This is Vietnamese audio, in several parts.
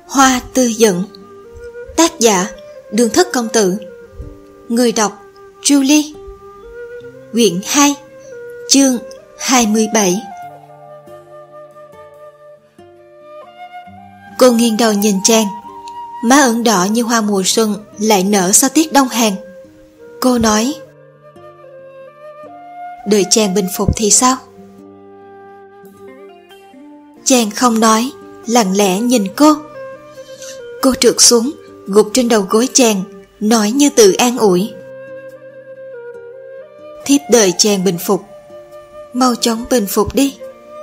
Hoa Tư Dận. Tác giả Đường Thất Công Tử. Người đọc Julie. Quyển 2, chương 27. Cô nghiêng đầu nhìn chàng. Má ửng đỏ như hoa mùa xuân lại nở sau tiết đông hàng. Cô nói: đợi chàng bình phục thì sao? Chàng không nói, lặng lẽ nhìn cô. Cô trượt xuống, gục trên đầu gối chàng, nói như tự an ủi: thiếp đợi chàng bình phục. Mau chóng bình phục đi.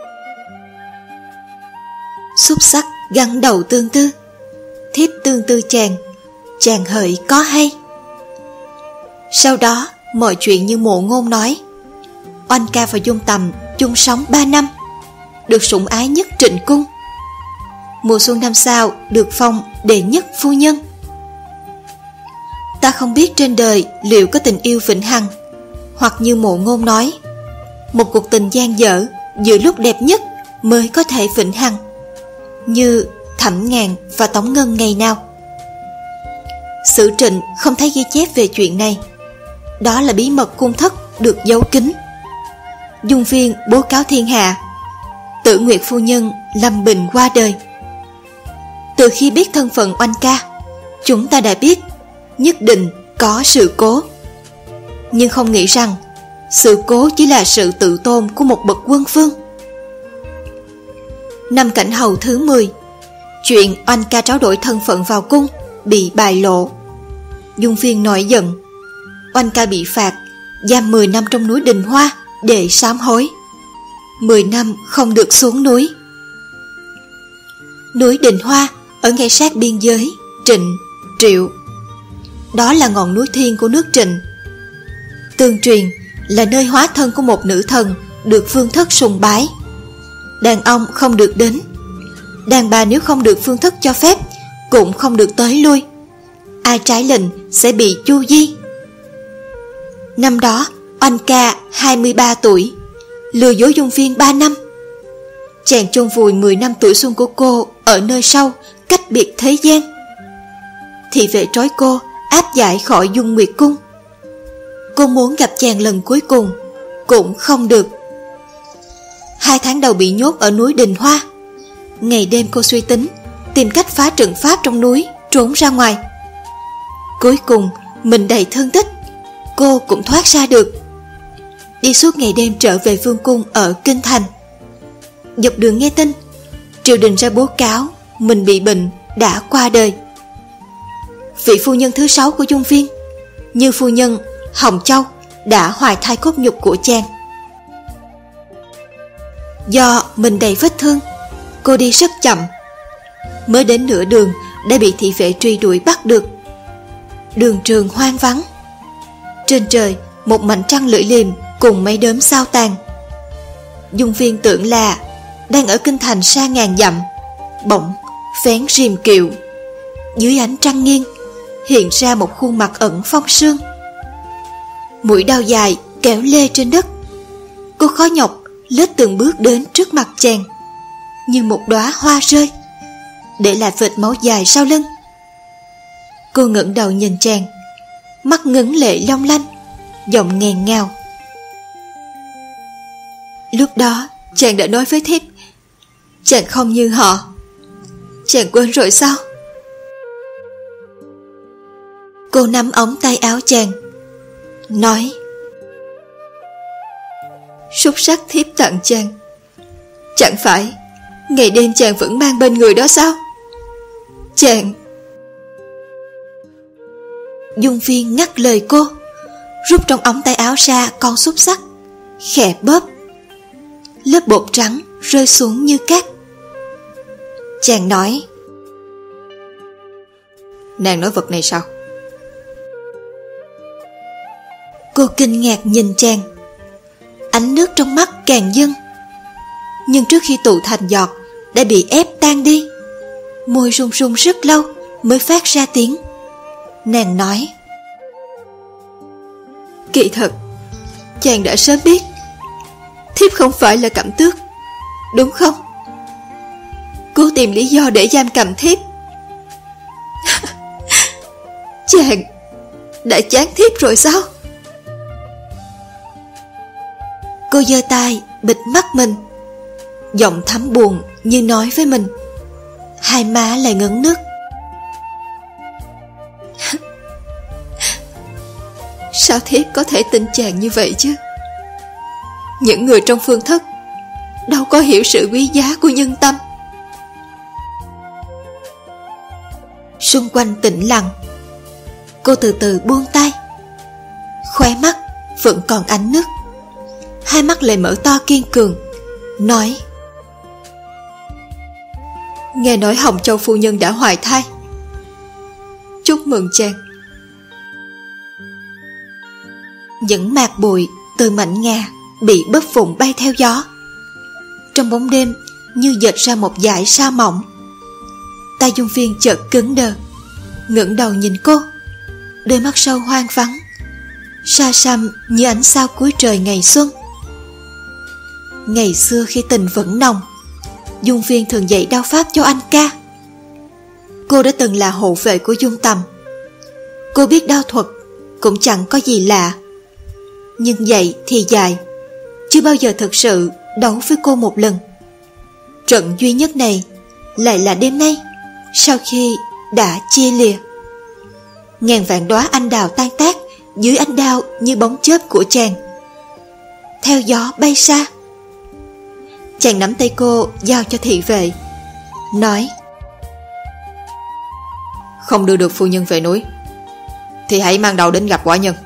Xúc sắc gắn đầu tương tư. Thiếp tương tư chàng, chàng hỡi có hay. Sau đó mọi chuyện như Mộ Ngôn nói. Oanh ca và Dung Tầm chung sống 3 năm, được sủng ái nhất Trịnh cung. Mùa xuân năm sau được phong đệ nhất phu nhân. Ta không biết trên đời liệu có tình yêu vĩnh hằng, hoặc như Mộ Ngôn nói, một cuộc tình gian dở giữa lúc đẹp nhất mới có thể vĩnh hằng, như Thẩm Ngàn và Tống Ngân ngày nào. Sử Trịnh không thấy ghi chép về chuyện này. Đó là bí mật cung thất được giấu kín. Dung Viên bố cáo thiên hạ, Tử Nguyệt phu nhân lâm bệnh qua đời. Từ khi biết thân phận Oanh ca, chúng ta đã biết nhất định có sự cố. Nhưng không nghĩ rằng sự cố chỉ là sự tự tôn của một bậc quân vương. Năm Cảnh Hầu thứ 10, chuyện Oanh ca tráo đổi thân phận vào cung bị bại lộ. Dung Viên nổi giận. Oanh ca bị phạt giam 10 năm trong núi Đình Hoa để sám hối. 10 năm không được xuống núi. Núi Đình Hoa ở ngay sát biên giới Trịnh, Triệu. Đó là ngọn núi thiên của nước Trịnh. Tương truyền là nơi hóa thân của một nữ thần được vương thất sùng bái. Đàn ông không được đến, đàn bà nếu không được vương thất cho phép cũng không được tới lui. Ai trái lệnh sẽ bị chu di. Năm đó Oanh ca 23 tuổi, lừa dối Dung Viên 3 năm. Chàng chôn vùi 10 năm tuổi xuân của cô ở nơi sâu, cách biệt thế gian. Thị vệ trói cô, áp giải khỏi Dung Nguyệt cung. Cô muốn gặp chàng lần cuối cùng cũng không được. 2 tháng đầu bị nhốt ở núi Đình Hoa. Ngày đêm cô suy tính, tìm cách phá trận pháp trong núi, trốn ra ngoài. Cuối cùng mình đầy thương tích, cô cũng thoát ra được. Đi suốt ngày đêm trở về vương cung ở Kinh Thành. Dọc đường nghe tin, triều đình ra bố cáo mình bị bệnh, đã qua đời. Vị phu nhân thứ 6 của Dung Viên, Như phu nhân Hồng Châu, đã hoài thai cốt nhục của chàng. Do mình đầy vết thương, cô đi rất chậm. Mới đến nửa đường đã bị thị vệ truy đuổi bắt được. Đường trường hoang vắng. Trên trời một mảnh trăng lưỡi liềm cùng mấy đốm sao tàn. Dung Viên tưởng là đang ở kinh thành xa ngàn dặm. Bỗng phén rìm kiệu. Dưới ánh trăng nghiêng hiện ra một khuôn mặt ẩn phong sương. Mũi đao dài kéo lê trên đất. Cô khó nhọc lết từng bước đến trước mặt chàng, như một đóa hoa rơi, để lại vệt máu dài sau lưng. Cô ngẩng đầu nhìn chàng, mắt ngấn lệ long lanh, giọng nghẹn ngào. Lúc đó chàng đã nói với thiếp, chàng không như họ. Chàng quên rồi sao? Cô nắm ống tay áo chàng, nói: xúc sắc thiếp tặng chàng, chẳng phải ngày đêm chàng vẫn mang bên người đó sao? Chàng... Dung Viên ngắt lời cô, rút trong ống tay áo ra con xúc sắc, khẽ bóp. Lớp bột trắng rơi xuống như cát. Chàng nói: nàng nói vật này sao? Cô kinh ngạc nhìn chàng. Ánh nước trong mắt càng dâng, nhưng trước khi tụ thành giọt đã bị ép tan đi. Môi run run rất lâu mới phát ra tiếng. Nàng nói: kỳ thật chàng đã sớm biết thiếp không phải là Cẩm Tước, đúng không? Cố tìm lý do để giam cầm thiếp, đã chán thiếp rồi sao? Cô giơ tay bịt mắt mình, giọng thắm buồn như nói với mình. Hai má lại ngấn nước. Sao thiếp có thể tin chàng như vậy chứ? Những người trong phương thất đâu có hiểu sự quý giá của nhân tâm. Xung quanh tĩnh lặng. Cô từ từ buông tay. Khóe mắt vẫn còn ánh nước. Hai mắt lại mở to kiên cường, nói: nghe nói Hồng Châu phu nhân đã hoài thai. Chúc mừng chàng. Những mạt bụi từ mảnh ngà bị bấp vụn bay theo gió. Trong bóng đêm như dệt ra một dải sa mỏng. tay Dung Phiên chợt cứng đờ, ngẩng đầu nhìn cô, đôi mắt sâu hoang vắng, xa xăm như ánh sao cuối trời ngày xuân. Ngày xưa khi tình vẫn nồng, Dung Phiên thường dạy đao pháp cho anh ca. Cô đã từng là hộ vệ của Dung Tầm. Cô biết đao thuật cũng chẳng có gì lạ, nhưng dạy thì dạy, chưa bao giờ thực sự đấu với cô một lần. Trận duy nhất này lại là đêm nay, sau khi đã chia lìa. Ngàn vạn đóa anh đào tan tác dưới ánh đao như bóng chớp của chàng, theo gió bay xa. Chàng nắm tay cô giao cho thị vệ, nói: không đưa được phu nhân về núi thì hãy mang đầu đến gặp quả nhân.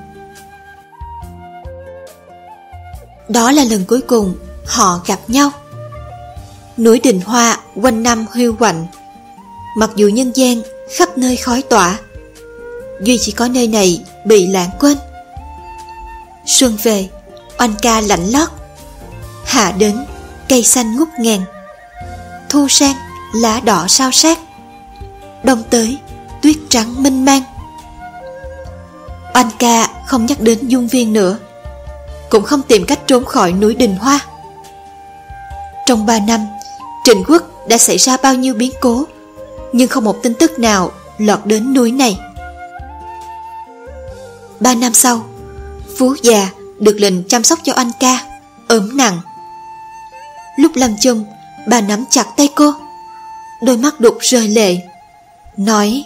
Đó là lần cuối cùng họ gặp nhau. Núi Đình Hoa quanh năm hiu quạnh, mặc dù nhân gian khắp nơi khói tỏa, duy chỉ có nơi này bị lãng quên. Xuân về, oanh ca lạnh lót, hạ đến cây xanh ngút ngàn, thu sang lá đỏ sao sát, đông tới tuyết trắng mênh mang. Oanh ca không nhắc đến Dung Viên nữa, cũng không tìm cách trốn khỏi núi Đình Hoa. Trong 3 năm, Trịnh Quốc đã xảy ra bao nhiêu biến cố, nhưng không một tin tức nào lọt đến núi này. 3 năm sau, Phú già được lệnh chăm sóc cho anh ca, ốm nặng. Lúc lâm chung, bà nắm chặt tay cô, đôi mắt đục rơi lệ, nói: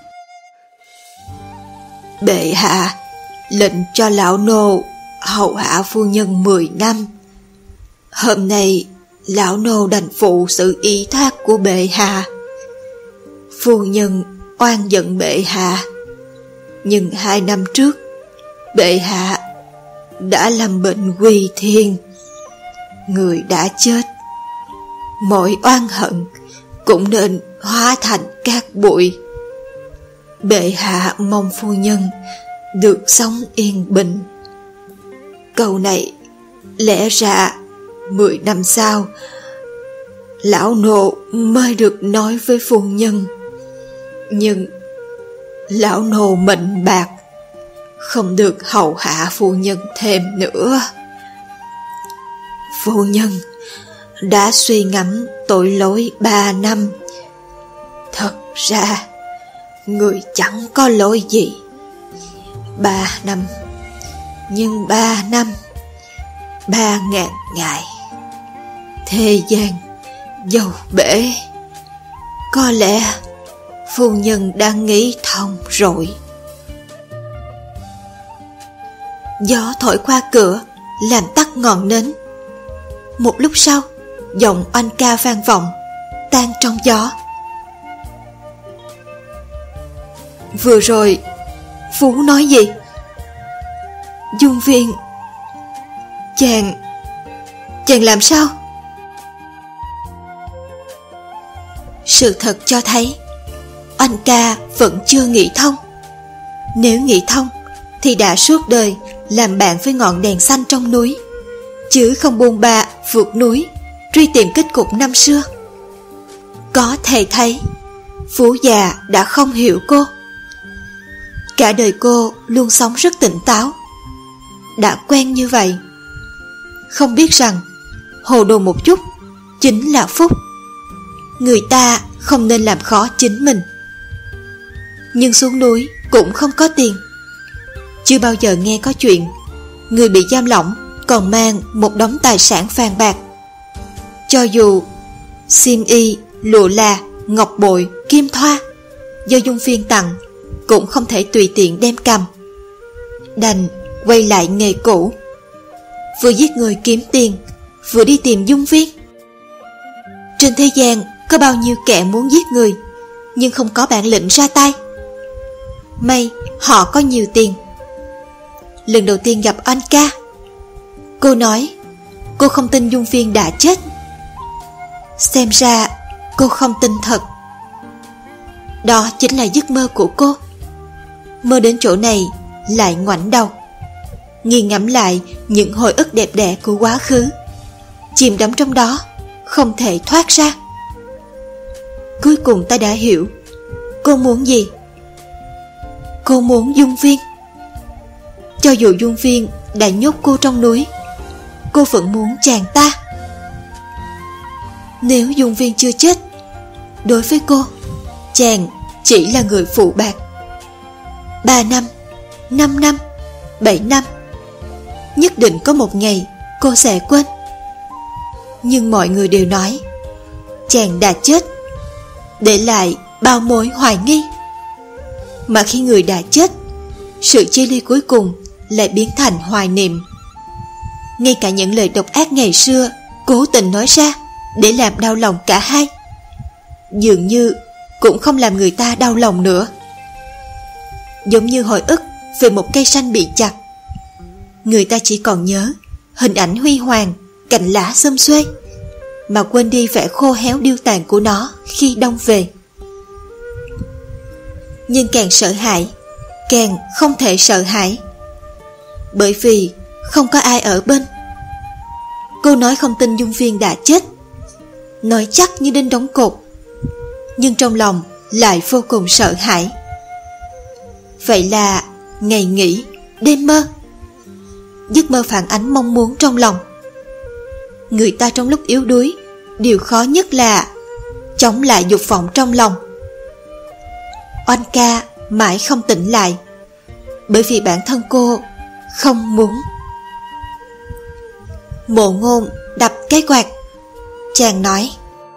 bệ hạ lệnh cho lão nô hầu hạ phu nhân 10 năm. Hôm nay lão nô đành phụ sự ý thác của bệ hạ. Phu nhân oan giận bệ hạ, nhưng 2 năm trước bệ hạ đã lâm bệnh quy thiên. Người đã chết, mọi oan hận cũng nên hóa thành cát bụi. Bệ hạ mong phu nhân được sống yên bình. Câu này lẽ ra 10 năm sau lão nô mới được nói với phu nhân, nhưng lão nô mệnh bạc, không được hầu hạ phu nhân thêm nữa. Phu nhân đã suy ngẫm tội lỗi 3 năm. Thật ra người chẳng có lỗi gì. 3 năm, nhưng 3 năm 3.000 ngày. Thế gian dầu bể, có lẽ phu nhân đang nghĩ thông rồi. Gió thổi qua cửa làm tắt ngọn nến. Một lúc sau, giọng oanh ca vang vọng, tan trong gió. Vừa rồi Phú nói gì? Dung Viên, chàng làm sao? Sự thật cho thấy oanh ca vẫn chưa nghĩ thông. Nếu nghĩ thông thì đã suốt đời làm bạn với ngọn đèn xanh trong núi, chứ không buông ba vượt núi truy tìm kết cục năm xưa. Có thể thấy Phú già đã không hiểu cô. Cả đời cô luôn sống rất tỉnh táo, đã quen như vậy, không biết rằng hồ đồ một chút chính là phúc. Người ta không nên làm khó chính mình. Nhưng xuống núi cũng không có tiền, chưa bao giờ nghe có chuyện người bị giam lỏng còn mang một đống tài sản vàng bạc. Cho dù xiêm y, lụa là, ngọc bội, kim thoa do Dung Phiên tặng cũng không thể tùy tiện đem cầm, đành quay lại nghề cũ, vừa giết người kiếm tiền, vừa đi tìm Dung Phiên. Trên thế gian có bao nhiêu kẻ muốn giết người nhưng không có bản lĩnh ra tay. May họ có nhiều tiền. Lần đầu tiên gặp Oanh ca, cô nói cô không tin Dung Phiên đã chết. Xem ra cô không tin thật. Đó chính là giấc mơ của cô. Mơ đến chỗ này lại ngoảnh đầu, nghiền ngẫm lại những hồi ức đẹp đẽ của quá khứ, chìm đắm trong đó không thể thoát ra. Cuối cùng ta đã hiểu cô muốn gì. Cô muốn Dung Phiên. Cho dù Dung Phiên đã nhốt cô trong núi, cô vẫn muốn chàng ta. Nếu Dung Phiên chưa chết, đối với cô, chàng chỉ là người phụ bạc. 3 năm, 5 năm, 7 năm, nhất định có một ngày cô sẽ quên. Nhưng mọi người đều nói chàng đã chết, để lại bao mối hoài nghi. Mà khi người đã chết, sự chia ly cuối cùng lại biến thành hoài niệm. Ngay cả những lời độc ác ngày xưa cố tình nói ra để làm đau lòng cả hai, dường như cũng không làm người ta đau lòng nữa. Giống như hồi ức về một cây xanh bị chặt, người ta chỉ còn nhớ hình ảnh huy hoàng, cành lá xum xuê, mà quên đi vẻ khô héo điêu tàn của nó khi đông về. Nhưng càng sợ hãi, càng không thể sợ hãi, bởi vì không có ai ở bên. Cô nói không tin Dung Phiên đã chết, nói chắc như đinh đóng cột, nhưng trong lòng lại vô cùng sợ hãi. Vậy là ngày nghỉ, đêm mơ. Giấc mơ phản ánh mong muốn trong lòng. Người ta trong lúc yếu đuối, điều khó nhất là chống lại dục vọng trong lòng. Oanh ca mãi không tỉnh lại, bởi vì bản thân cô không muốn. Mộ Ngôn đập cái quạt. Chàng nói: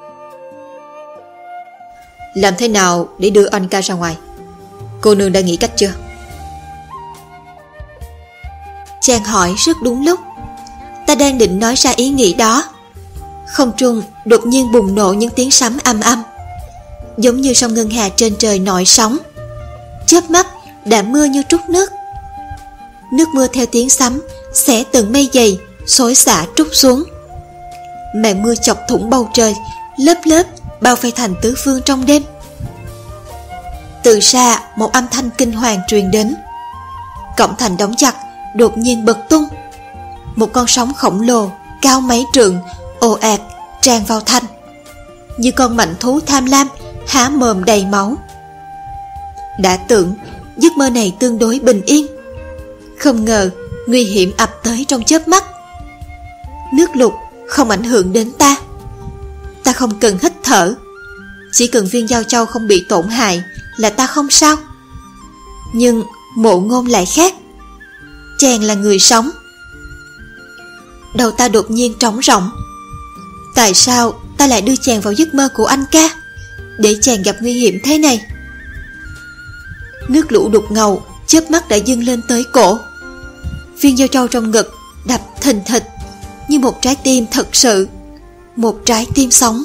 làm thế nào để đưa Oanh ca ra ngoài? Cô nương đã nghĩ cách chưa? Chàng hỏi rất đúng lúc. Ta đang định nói ra ý nghĩ đó, không trung đột nhiên bùng nổ những tiếng sấm âm âm, giống như sông ngân hà trên trời nổi sóng. Chớp mắt đã mưa như trút nước. Nước mưa theo tiếng sấm xẻ từng mây dày xối xả trút xuống. Màn mưa chọc thủng bầu trời, lớp lớp bao vây thành tứ phương trong đêm. Từ xa một âm thanh kinh hoàng truyền đến. Cổng thành đóng chặt đột nhiên bật tung. Một con sóng khổng lồ cao mấy trượng ồ ạt tràn vào thành, như con mãnh thú tham lam há mồm đầy máu. Đã tưởng giấc mơ này tương đối bình yên, không ngờ nguy hiểm ập tới trong chớp mắt. Nước lụt không ảnh hưởng đến ta. Ta không cần hít thở, chỉ cần viên giao châu không bị tổn hại là ta không sao. Nhưng Mộ Ngôn lại khác. Chàng là người sống. Đầu ta đột nhiên trống rỗng. Tại sao ta lại đưa chàng vào giấc mơ của anh ca, để chàng gặp nguy hiểm thế này? Nước lũ đục ngầu chớp mắt đã dâng lên tới cổ. Viên giao châu trong ngực đập thình thịch như một trái tim thật sự, một trái tim sống.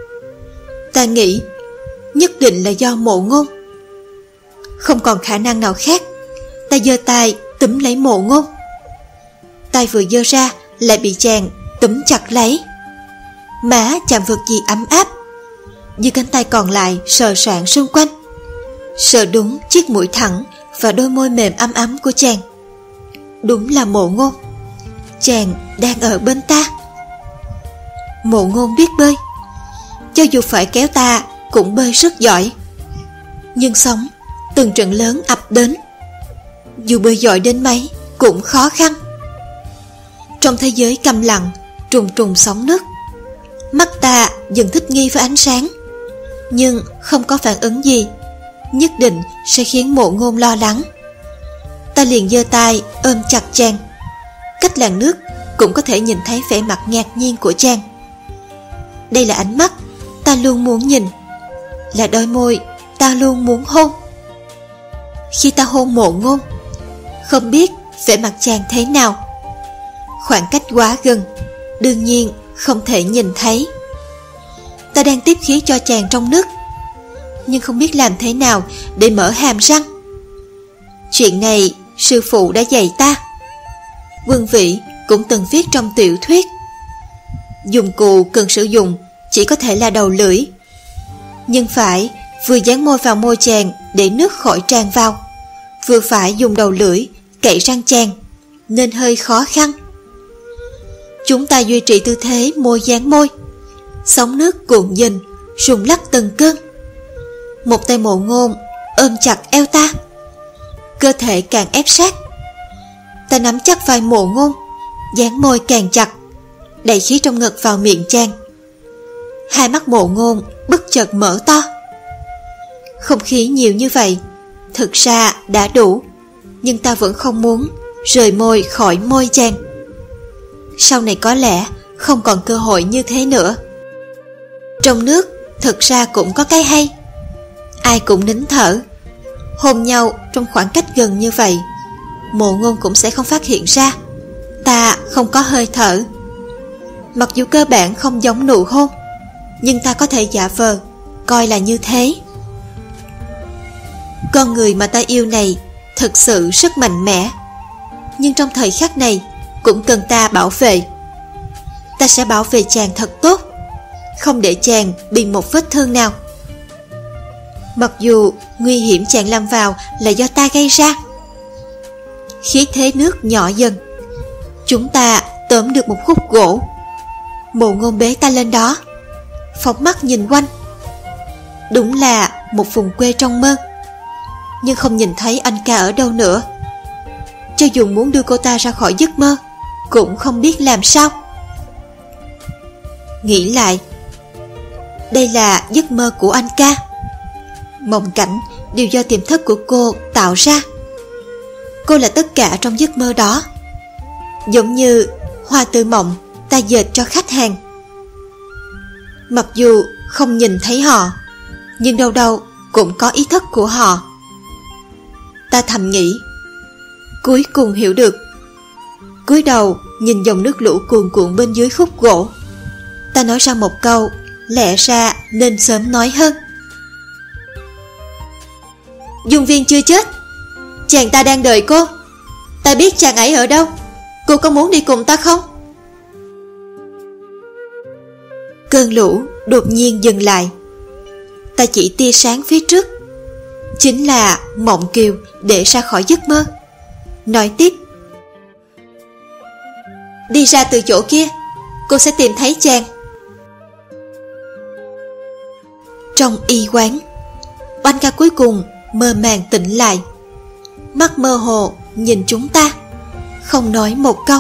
Ta nghĩ nhất định là do Mộ Ngôn. Không còn khả năng nào khác. Ta giơ tay túm lấy Mộ Ngôn. Tay vừa giơ ra lại bị chàng túm chặt lấy. Má chạm vật gì ấm áp, như cánh tay còn lại sờ soạng xung quanh, sờ đúng chiếc mũi thẳng và đôi môi mềm ấm ấm của chàng. Đúng là Mộ Ngôn. Chàng đang ở bên ta. Mộ Ngôn biết bơi, cho dù phải kéo ta cũng bơi rất giỏi. Nhưng sóng từng trận lớn ập đến, dù bơi giỏi đến mấy cũng khó khăn. Trong thế giới câm lặng trùng trùng sóng nước, mắt ta dần thích nghi với ánh sáng, nhưng không có phản ứng gì, nhất định sẽ khiến Mộ Ngôn lo lắng. Ta liền giơ tay ôm chặt chàng. Cách làn nước cũng có thể nhìn thấy vẻ mặt ngạc nhiên của chàng. Đây là ánh mắt ta luôn muốn nhìn, là đôi môi ta luôn muốn hôn. Khi ta hôn Mộ Ngôn, không biết vẻ mặt chàng thế nào. Khoảng cách quá gần, đương nhiên không thể nhìn thấy. Ta đang tiếp khí cho chàng trong nước, nhưng không biết làm thế nào để mở hàm răng. Chuyện này sư phụ đã dạy ta. Quân Vĩ cũng từng viết trong tiểu thuyết. Dụng cụ cần sử dụng chỉ có thể là đầu lưỡi, nhưng phải vừa dán môi vào môi chàng để nước khỏi tràn vào, vừa phải dùng đầu lưỡi cậy răng chàng, nên hơi khó khăn. Chúng ta duy trì tư thế môi dán môi, sóng nước cuộn dình, rung lắc từng cơn. Một tay Mộ Ngôn ôm chặt eo ta, cơ thể càng ép sát. Ta nắm chắc vai Mộ Ngôn, dán môi càng chặt, đẩy khí trong ngực vào miệng chàng. Hai mắt Mộ Ngôn bất chợt mở to. Không khí nhiều như vậy thực ra đã đủ, nhưng ta vẫn không muốn rời môi khỏi môi chàng. Sau này có lẽ không còn cơ hội như thế nữa. Trong nước thực ra cũng có cái hay. Ai cũng nín thở. Hôn nhau trong khoảng cách gần như vậy, Mộ Ngôn cũng sẽ không phát hiện ra ta không có hơi thở. Mặc dù cơ bản không giống nụ hôn, nhưng ta có thể giả vờ coi là như thế. Con người mà ta yêu này thực sự rất mạnh mẽ, nhưng trong thời khắc này cũng cần ta bảo vệ. Ta sẽ bảo vệ chàng thật tốt, không để chàng bị một vết thương nào. Mặc dù nguy hiểm chàng lâm vào là do ta gây ra. Khí thế nước nhỏ dần. Chúng ta tóm được một khúc gỗ. Mộ Ngôn bế ta lên đó, phóng mắt nhìn quanh. Đúng là một vùng quê trong mơ, nhưng không nhìn thấy anh ca ở đâu nữa. Cho dù muốn đưa cô ta ra khỏi giấc mơ, cũng không biết làm sao. Nghĩ lại, đây là giấc mơ của anh ca. Mộng cảnh đều do tiềm thức của cô tạo ra. Cô là tất cả trong giấc mơ đó, giống như hoa từ mộng ta dệt cho khách hàng. Mặc dù không nhìn thấy họ, nhưng đâu đâu cũng có ý thức của họ. Ta thầm nghĩ, cuối cùng hiểu được. Cúi đầu nhìn dòng nước lũ cuồn cuộn bên dưới khúc gỗ, ta nói ra một câu lẽ ra nên sớm nói hơn. Dung Viên chưa chết, chàng ta đang đợi cô. Ta biết chàng ấy ở đâu. Cô có muốn đi cùng ta không? Cơn lũ đột nhiên dừng lại. Ta chỉ tia sáng phía trước, chính là Mộng Kiều để ra khỏi giấc mơ. Nói tiếp, đi ra từ chỗ kia, cô sẽ tìm thấy chàng. Trong y quán, Oanh ca cuối cùng mơ màng tỉnh lại, mắt mơ hồ nhìn chúng ta, không nói một câu.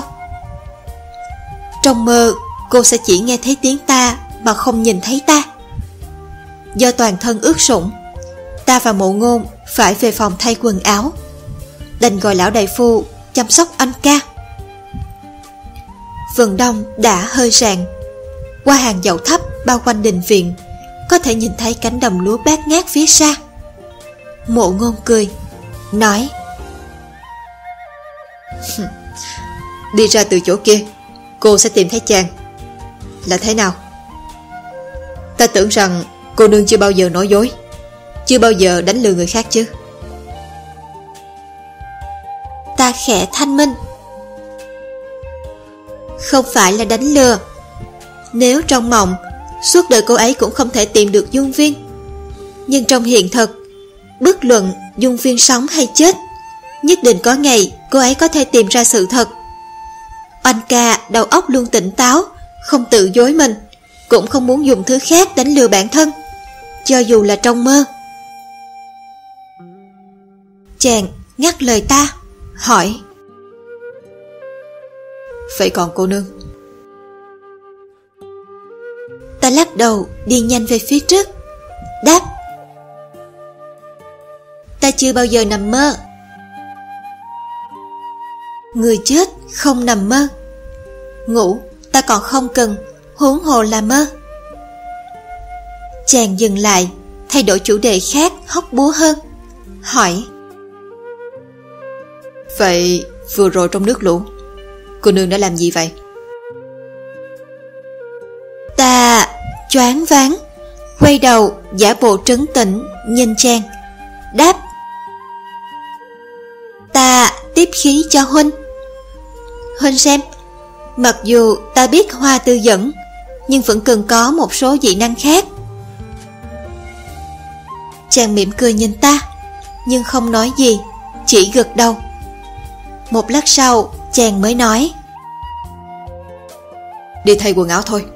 Trong mơ, cô sẽ chỉ nghe thấy tiếng ta mà không nhìn thấy ta. Do toàn thân ướt sũng, ta và Mộ Ngôn phải về phòng thay quần áo, đành gọi lão đại phu chăm sóc anh ca. Vườn đông đã hơi rạng. Qua hàng dậu thấp bao quanh đình viện, có thể nhìn thấy cánh đồng lúa bát ngát phía xa. Mộ Ngôn cười, nói, đi ra từ chỗ kia, cô sẽ tìm thấy chàng. Là thế nào? Ta tưởng rằng cô nương chưa bao giờ nói dối, chưa bao giờ đánh lừa người khác chứ. Ta khẽ thanh minh, không phải là đánh lừa. Nếu trong mộng, suốt đời cô ấy cũng không thể tìm được Dung Viên, nhưng trong hiện thực, bất luận Dung Viên sống hay chết, nhất định có ngày cô ấy có thể tìm ra sự thật. Oanh ca đầu óc luôn tỉnh táo, không tự dối mình, cũng không muốn dùng thứ khác đánh lừa bản thân, cho dù là trong mơ. Chàng ngắt lời ta, hỏi, vậy còn cô nương? Ta lắc đầu đi nhanh về phía trước, đáp, ta chưa bao giờ nằm mơ. Người chết không nằm mơ. Ngủ ta còn không cần, huống hồ là mơ. Chàng dừng lại, thay đổi chủ đề khác hóc búa hơn, hỏi: Vậy vừa rồi trong nước lũ, cô nương đã làm gì vậy? Ta choáng váng, quay đầu giả bộ trấn tĩnh nhìn chàng, đáp: Ta tiếp khí cho huynh. Huynh xem, mặc dù ta biết hoa tư dẫn, nhưng vẫn cần có một số dị năng khác. Chàng mỉm cười nhìn ta, nhưng không nói gì, chỉ gật đầu. Một lát sau chàng mới nói: Đi thay quần áo thôi.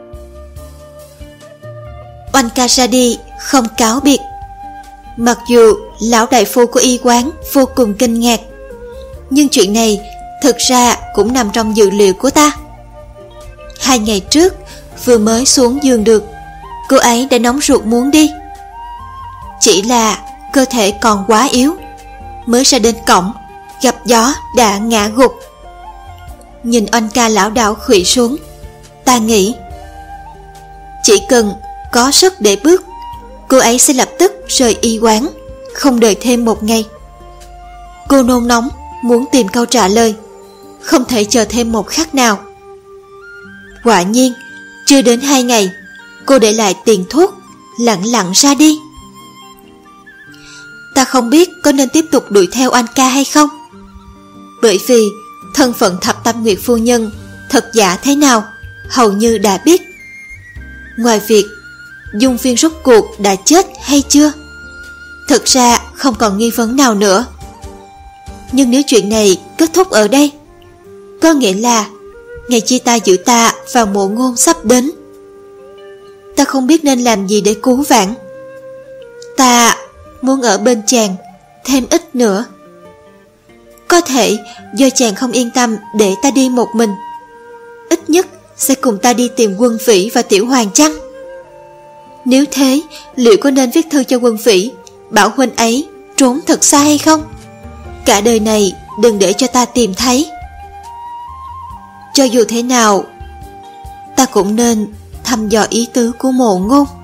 Oanh ca ra đi không cáo biệt. Mặc dù lão đại phu của y quán vô cùng kinh ngạc, nhưng chuyện này thực ra cũng nằm trong dự liệu của ta. 2 ngày trước vừa mới xuống giường được, cô ấy đã nóng ruột muốn đi. Chỉ là cơ thể còn quá yếu, mới ra đến cổng gặp gió đã ngã gục. Nhìn Oanh ca lão đảo khuỵu xuống, ta nghĩ chỉ cần có sức để bước, cô ấy sẽ lập tức rời y quán, không đợi thêm 1 ngày. Cô nôn nóng muốn tìm câu trả lời, không thể chờ thêm một khắc nào. Quả nhiên chưa đến 2 ngày, cô để lại tiền thuốc, lặng lặng ra đi. Ta không biết có nên tiếp tục đuổi theo Oanh ca hay không, bởi vì thân phận Thập Tam Nguyệt phu nhân thật giả thế nào hầu như đã biết. Ngoài việc Dung Phiên rốt cuộc đã chết hay chưa, thực ra không còn nghi vấn nào nữa. Nhưng nếu chuyện này kết thúc ở đây, có nghĩa là ngày chia tay giữa ta và Mộ Ngôn sắp đến. Ta không biết nên làm gì để cứu vãn. Ta muốn ở bên chàng thêm ít nữa. Có thể do chàng không yên tâm để ta đi một mình, ít nhất sẽ cùng ta đi tìm Quân Phỉ và Tiểu Hoàng chăng? Nếu thế, liệu có nên viết thư cho Quân Phỉ, bảo huynh ấy trốn thật xa hay không? Cả đời này đừng để cho ta tìm thấy. Cho dù thế nào, ta cũng nên thăm dò ý tứ của Mộ Ngôn.